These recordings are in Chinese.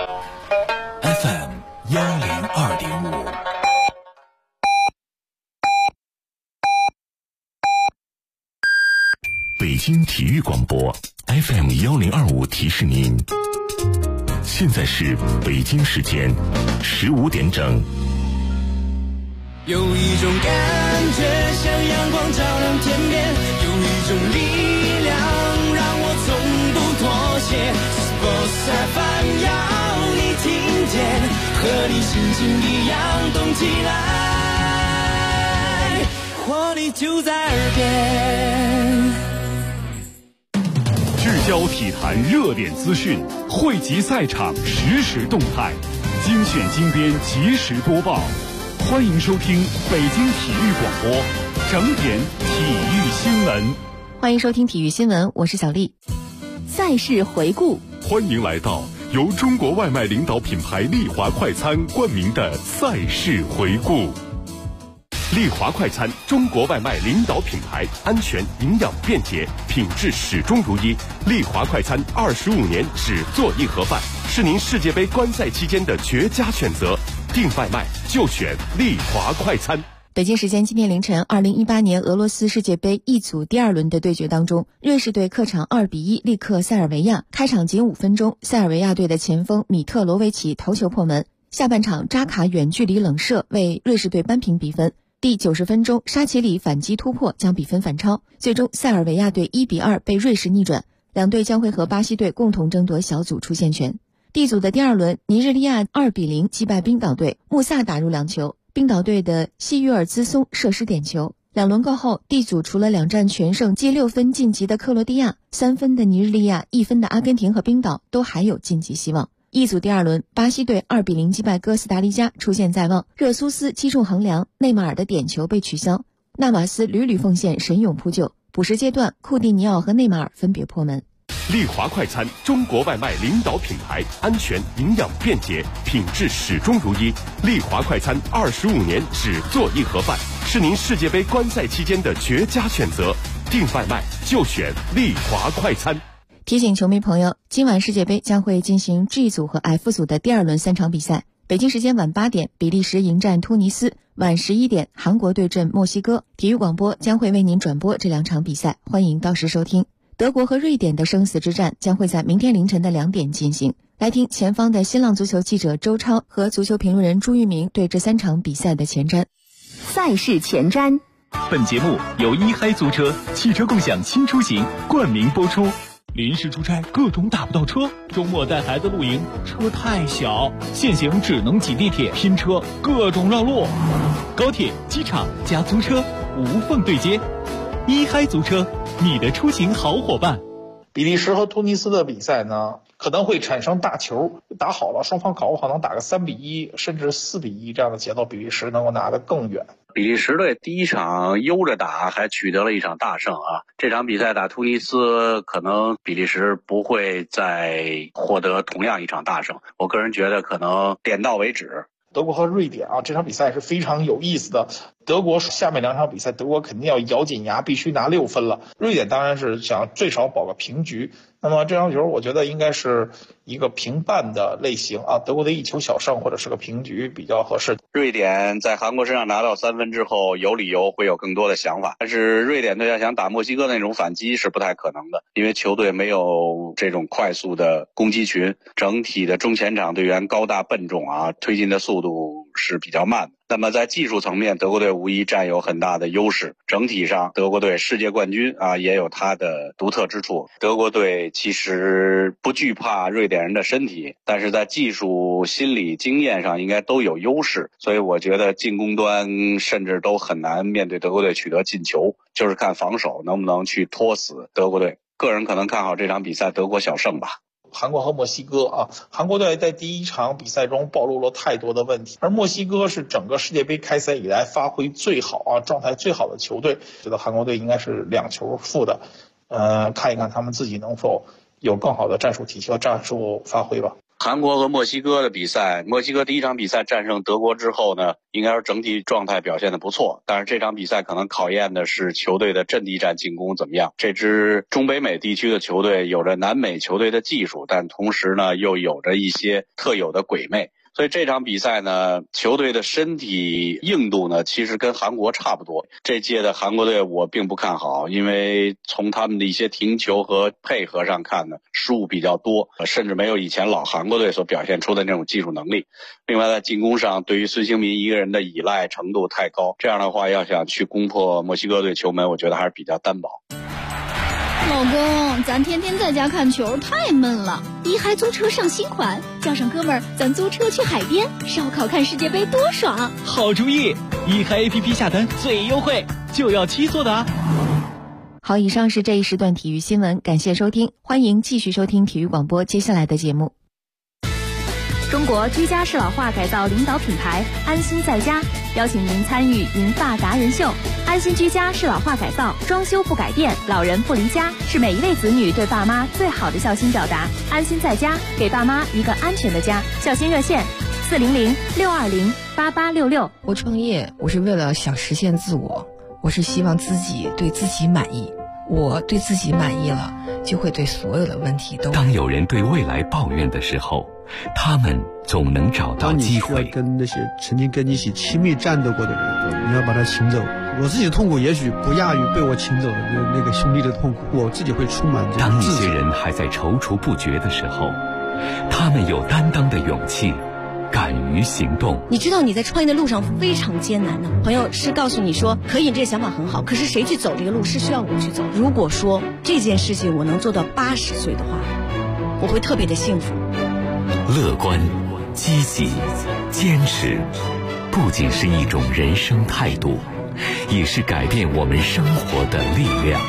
FM 102.5。北京体育广播 FM 1025提示您，现在是北京时间15点整。 有一种感觉像阳光照亮天边，有一种力量让我从不妥协。Sports FM 要你听见，和你心情一样动起来，活力就在耳边。 聚焦体坛热点资讯，汇集赛场实时动态，精选精编及时播报。欢迎收听北京体育广播整点体育新闻。 欢迎收听体育新闻，我是小丽。赛事回顾， 欢迎来到由中国外卖领导品牌丽华快餐冠名的赛事回顾。丽华快餐，中国外卖领导品牌，安全、营养、便捷，品质始终如一。丽华快餐25年只做一盒饭，是您世界杯观赛期间的绝佳选择。订外卖就选丽华快餐。 北京时间今天凌晨，2018年俄罗斯世界杯一组第二轮的对决当中，瑞士队客场2-1力克塞尔维亚。开场仅5分钟，塞尔维亚队的前锋米特罗维奇头球破门。下半场扎卡远距离冷射为瑞士队扳平比分。第90分钟，沙奇里反击突破将比分反超，最终塞尔维亚队1-2被瑞士逆转。两队将会和巴西队共同争夺小组出线权。D 组的第二轮，尼日利亚2-0击败冰岛队，穆萨打入2球，冰岛队的西约尔兹松射失点球。两轮过后， D 组除了2战全胜积6分晋级的克罗地亚、3分的尼日利亚、1分的阿根廷和冰岛都还有晋级希望。E 组第二轮，巴西队2-0击败哥斯达黎加，出线在望。热苏斯击中横梁，内马尔的点球被取消，纳瓦斯屡屡奉献神勇扑救。补时阶段，库蒂尼奥和内马尔分别破门。 丽华快餐，中国外卖领导品牌，安全、营养、便捷，品质始终如一。丽华快餐25年只做一盒饭，是您世界杯观赛期间的绝佳选择。订外卖就选丽华快餐。 提醒球迷朋友，今晚世界杯将会进行 G 组和 F 组的第二轮3场比赛。北京时间晚8点，比利时迎战突尼斯；晚11点，韩国对阵墨西哥。体育广播将会为您转播这2场比赛，欢迎到时收听。德国和瑞典的生死之战将会在明天凌晨的2点进行。来听前方的新浪足球记者周超和足球评论人朱玉明对这3场比赛的前瞻。 赛事前瞻。 本节目由一嗨租车汽车共享新出行冠名播出。临时出差各种打不到车，周末带孩子露营车太小，现行只能挤地铁拼车，各种绕路。高铁、机场加租车无缝对接，一嗨租车，你的出行好伙伴。 比利时和突尼斯的比赛呢，可能会产生大球，打好了双方搞不好能打个3-1甚至4-1这样的节奏，比利时能够拿得更远。 比利时队第一场悠着打，还取得了一场大胜啊！这场比赛打突尼斯，可能比利时不会再获得同样一场大胜。我个人觉得可能点到为止。 德国和瑞典啊，这场比赛是非常有意思的。德国下面2场比赛，德国肯定要咬紧牙，必须拿6分了。瑞典当然是想最少保个平局。那么这场球我觉得应该是一个平半的类型啊，德国的1球小胜或者是个平局比较合适。 瑞典在韩国身上拿到3分之后，有理由会有更多的想法，但是瑞典队要想打墨西哥那种反击是不太可能的，因为球队没有这种快速的攻击群，整体的中前场队员高大笨重啊，推进的速度是比较慢的。那么在技术层面，德国队无疑占有很大的优势。整体上，德国队世界冠军啊，也有它的独特之处。德国队其实不惧怕瑞典人的身体，但是在技术、心理、经验上应该都有优势。所以我觉得进攻端甚至都很难面对德国队取得进球，就是看防守能不能去拖死德国队。个人可能看好这场比赛德国小胜吧。 韩国和墨西哥啊，韩国队在第一场比赛中暴露了太多的问题，而墨西哥是整个世界杯开赛以来发挥最好啊、状态最好的球队。觉得韩国队应该是2球负的，看一看他们自己能否有更好的战术体系和战术发挥吧。 韩国和墨西哥的比赛，墨西哥第一场比赛战胜德国之后呢，应该说整体状态表现得不错，但是这场比赛可能考验的是球队的阵地战进攻怎么样。这支中北美地区的球队有着南美球队的技术，但同时呢又有着一些特有的鬼魅。所以这场比赛呢，球队的身体硬度呢，其实跟韩国差不多。这届的韩国队我并不看好，因为从他们的一些停球和配合上看呢，失误比较多，甚至没有以前老韩国队所表现出的那种技术能力。另外在进攻上，对于孙兴民一个人的依赖程度太高，这样的话要想去攻破墨西哥队球门，我觉得还是比较单薄。 老公，咱天天在家看球太闷了，一嗨租车上新款，叫上哥们儿，咱租车去海边烧烤看世界杯多爽！ 好主意，一嗨 APP 下单最优惠，就要7座的啊！ 好，以上是这一时段体育新闻，感谢收听，欢迎继续收听体育广播接下来的节目。 中国居家适老化改造领导品牌安心在家邀请您参与银发达人秀。安心居家适老化改造，装修不改变，老人不离家，是每一位子女对爸妈最好的孝心表达。安心在家，给爸妈一个安全的家。孝心热线400-620-8866。 我创业，我是为了想实现自我，我是希望自己对自己满意。我对自己满意了，就会对所有的问题都。 当有人对未来抱怨的时候，他们总能找到机会。 当你需要跟那些曾经跟你一起亲密战斗过的人，你要把他请走。我自己的痛苦也许不亚于被我请走的那个兄弟的痛苦，我自己会充满这种当一些人还在踌躇不决的时候，他们有担当的勇气，敢于行动。 你知道你在创业的路上非常艰难的，朋友是告诉你说可以，这个想法很好，可是谁去走这个路是需要我去走。如果说这件事情我能做到80岁的话，我会特别的幸福。 乐观、积极、坚持，不仅是一种人生态度，也是改变我们生活的力量。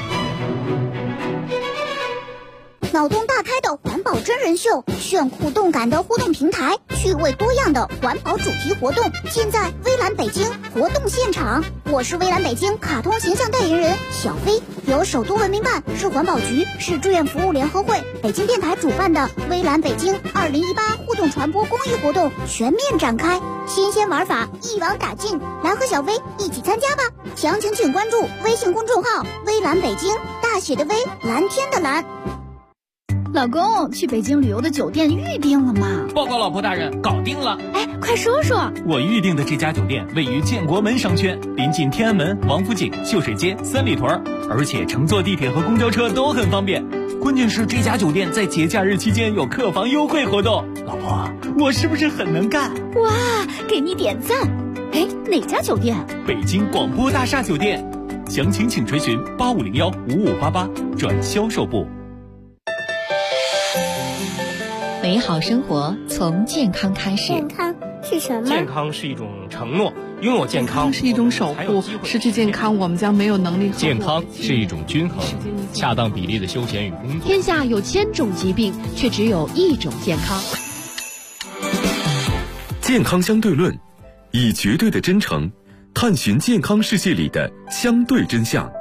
脑洞大开的环保真人秀，炫酷动感的互动平台，趣味多样的环保主题活动，现在微蓝北京活动现场。我是微蓝北京卡通形象代言人小飞，由首都文明办、市环保局、市志愿服务联合会、北京电台主办的微蓝北京2018互动传播公益活动全面展开，新鲜玩法一网打尽，来和小飞一起参加吧！详情请关注微信公众号微蓝北京，大写的微，蓝天的蓝。 老公，去北京旅游的酒店预定了吗？ 报告老婆大人，搞定了。 哎，快说说。 我预定的这家酒店位于建国门商圈，临近天安门、王府井、秀水街、三里屯，而且乘坐地铁和公交车都很方便。关键是这家酒店在节假日期间有客房优惠活动。老婆，我是不是很能干？ 哇，给你点赞。哎，哪家酒店？ 北京广播大厦酒店。详情请垂询8501-5588转销售部。 美好生活从健康开始。 健康是什么？ 健康是一种承诺，拥有健康是一种守护，失去健康我们将没有能力。 健康是一种均衡，恰当比例的休闲与工作。 天下有1000种疾病，却只有1种健康。 健康相对论，以绝对的真诚探寻健康世界里的相对真相。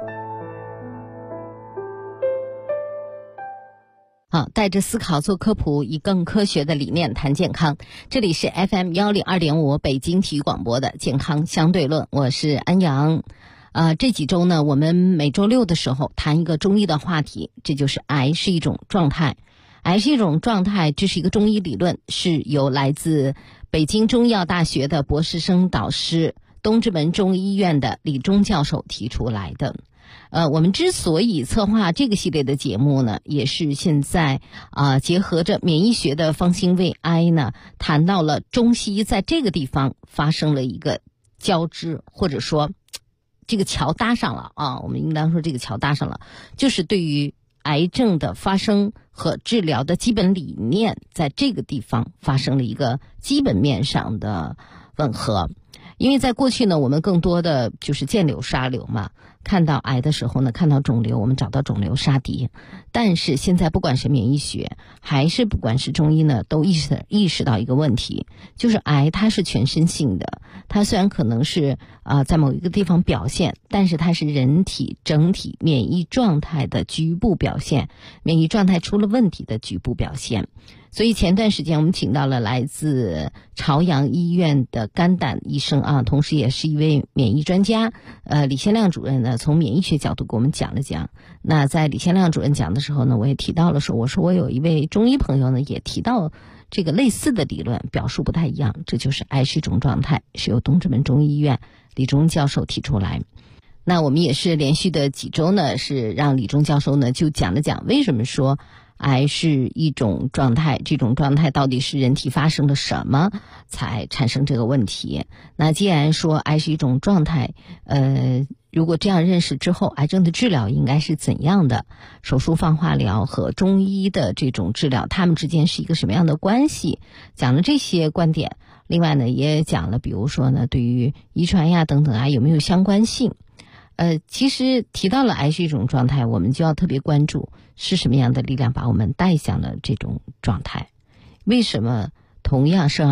好，带着思考做科普，以更科学的理念谈健康。这里是 FM 102.5北京体育广播的健康相对论，我是安阳。这几周呢，我们每周六的时候谈一个中医的话题，这就是癌是一种状态。癌是一种状态，这是一个中医理论，是由来自北京中医药大学的博士生导师、东直门中医院的李忠教授提出来的。我们之所以策划这个系列的节目呢，也是现在结合着免疫学的方兴未艾呢，谈到了中西医在这个地方发生了一个交织，或者说这个桥搭上了我们应当说这个桥搭上了，就是对于癌症的发生和治疗的基本理念在这个地方发生了一个基本面上的吻合。因为在过去呢，我们更多的就是见瘤杀瘤嘛， 看到癌的时候呢，看到肿瘤，我们找到肿瘤杀敌。但是现在不管是免疫学还是不管是中医呢，都意识到一个问题，就是癌它是全身性的，它虽然可能是在某一个地方表现，但是它是人体整体免疫状态的局部表现，免疫状态出了问题的局部表现。所以前段时间我们请到了来自朝阳医院的肝胆医生同时也是一位免疫专家，李先亮主任呢从免疫学角度给我们讲了讲。那在李先亮主任讲的时候呢，我也提到了我说我有一位中医朋友呢也提到这个类似的理论，表述不太一样，这就是癌是一种状态，是由东直门中医医院李忠教授提出来。那我们也是连续的几周呢，是让李忠教授呢就讲了讲为什么说癌是一种状态，这种状态到底是人体发生了什么才产生这个问题。那既然说癌是一种状态，如果这样认识之后，癌症的治疗应该是怎样的？手术放化疗和中医的这种治疗，它们之间是一个什么样的关系？讲了这些观点，另外呢也讲了比如说呢对于遗传呀等等有没有相关性。其实提到了癌是一种状态，我们就要特别关注是什么样的力量把我们带向了这种状态。为什么同样是